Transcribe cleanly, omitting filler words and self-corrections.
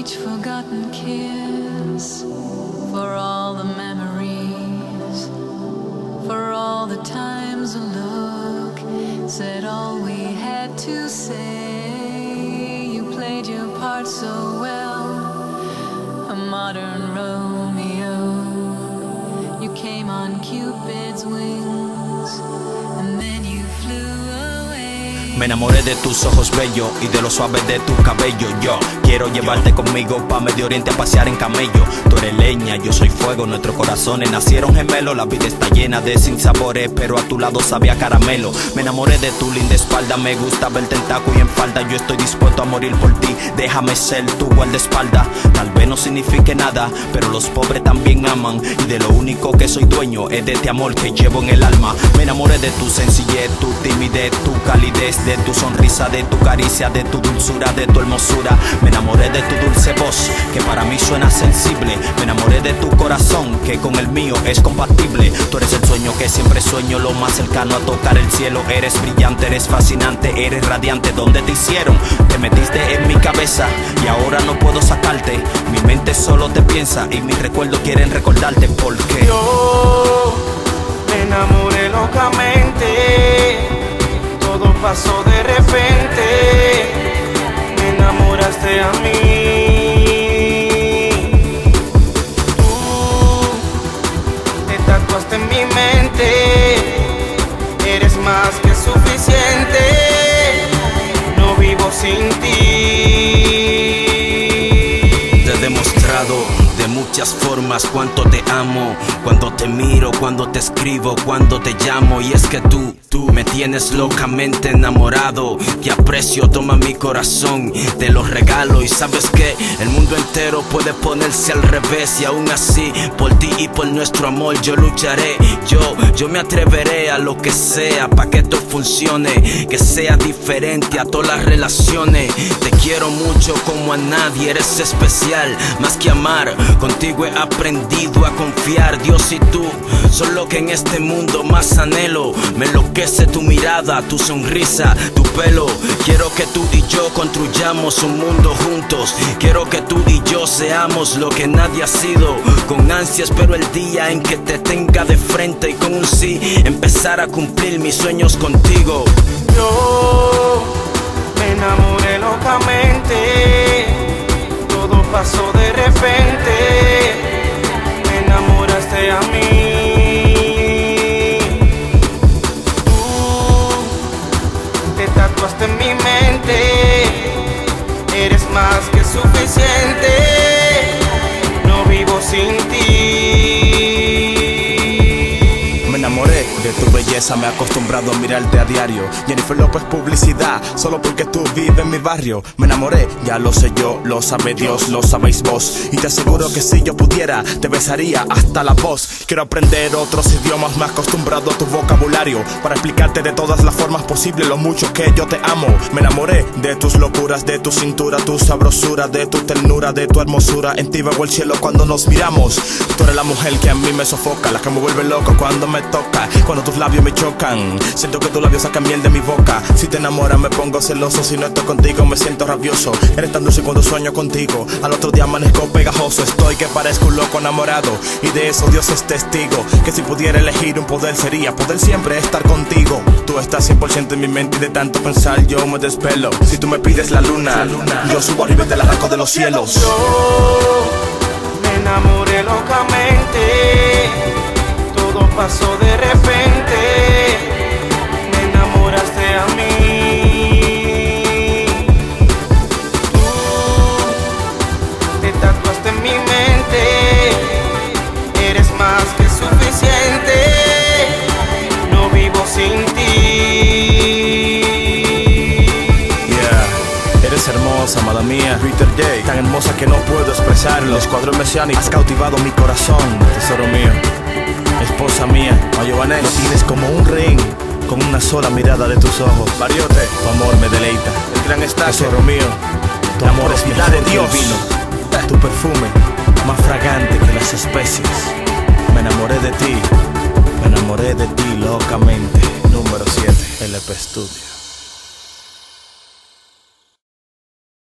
each forgotten kiss, for all the memories, for all the times a look said all we had to say. You played your part so well, a modern Romeo. You came on Cupid's wings, and then you flew away. Me enamoré de tus ojos bellos y de lo suave de tu cabello. Yo quiero llevarte conmigo pa' Medio Oriente a pasear en camello. Tú eres leña, yo soy fuego, nuestros corazones nacieron gemelos. La vida está llena de sinsabores, pero a tu lado sabía caramelo. Me enamoré de tu linda espalda, me gusta verte en taco y en falda. Yo estoy dispuesto a morir por ti, déjame ser tu guardaespaldas. Tal vez no signifique nada, pero los pobres también aman, y de lo único que soy dueño es de este amor que llevo en el alma. Me enamoré de tu sencillez, tu timidez, tu calidez, de tu sonrisa, de tu caricia, de tu dulzura, de tu hermosura. Me enamoré de tu dulce voz, que para mí suena sensible. Me enamoré de tu corazón, que con el mío es compatible. Tú eres el sueño que siempre sueño, lo más cercano a tocar el cielo. Eres brillante, eres fascinante, eres radiante. ¿Dónde te hicieron? Te metiste en mi cabeza y ahora no puedo sacarte. Mi mente solo te piensa y mis recuerdos quieren recordarte. Porque yo me enamoré locamente, todo pasó de repente, me enamoraste a mí. Tú te tatuaste en mi mente, eres más que suficiente, no vivo sin ti. te he demostrado de muchas formas cuánto te amo, cuando te miro, cuando te escribo, cuando te llamo. Y es que tú me tienes locamente enamorado. Te aprecio, toma mi corazón, te lo regalo. Y sabes que el mundo entero puede ponerse al revés, y aún así por ti y por nuestro amor yo lucharé. Yo me atreveré a lo que sea pa' que esto funcione, que sea diferente a todas las relaciones. Te quiero mucho como a nadie, eres especial, más que amar. Contigo he aprendido a confiar. Dios y tú son lo que en este mundo más anhelo. Me enloquece tu mirada, tu sonrisa, tu pelo. Quiero que tú y yo construyamos un mundo juntos. Quiero que tú y yo seamos lo que nadie ha sido. Con ansia espero el día en que te tenga de frente, y con un sí empezar a cumplir mis sueños contigo. Yo me enamoré locamente, todo pasó de repente, me enamoraste a mí. Tú te tatuaste en mi mente, eres más que suficiente, no vivo sin ti. Me enamoré de tu belleza, me he acostumbrado a mirarte a diario. Jennifer López publicidad, solo porque tú vives en mi barrio. Me enamoré, ya lo sé yo, lo sabe Dios, lo sabéis vos. Y te aseguro que si yo pudiera, te besaría hasta la voz. Quiero aprender otros idiomas, me he acostumbrado a tu vocabulario, para explicarte de todas las formas posibles lo mucho que yo te amo. Me enamoré de tus locuras, de tu cintura, tu sabrosura, de tu ternura, de tu hermosura. En ti veo el cielo cuando nos miramos. Tú eres la mujer que a mí me sofoca, la que me vuelve loco cuando me toca, cuando tus labios me chocan. Siento que tus labios sacan miel de mi boca. Si te enamoras me pongo celoso, si no estoy contigo me siento rabioso. Eres tan dulce cuando sueño contigo, al otro día amanezco pegajoso. Estoy que parezco un loco enamorado, y de eso Dios es testigo. Que si pudiera elegir un poder sería poder siempre estar contigo. Tú estás 100% en mi mente y de tanto pensar yo me desvelo. Si tú me pides la luna, yo subo arriba y te la arranco de los cielos. Yo me enamoré locamente, todo pasó de repente, me enamoraste a mí. Tú te tatuaste en mi mente, eres más que suficiente, no vivo sin ti. Eres hermosa, amada mía, Peter J, tan hermosa que no puedo expresarlo. Los cuadros mesiánicos, has cautivado mi corazón, tesoro mío. Esposa mía, Mayovanés, me tienes como un ring, con una sola mirada de tus ojos. Bariote, tu amor me deleita. El gran Estacio, tesoro mío, tu amor es vida de Dios. Vino, tu perfume, más fragante que las especies. Me enamoré de ti locamente. Número 7, LP Studio.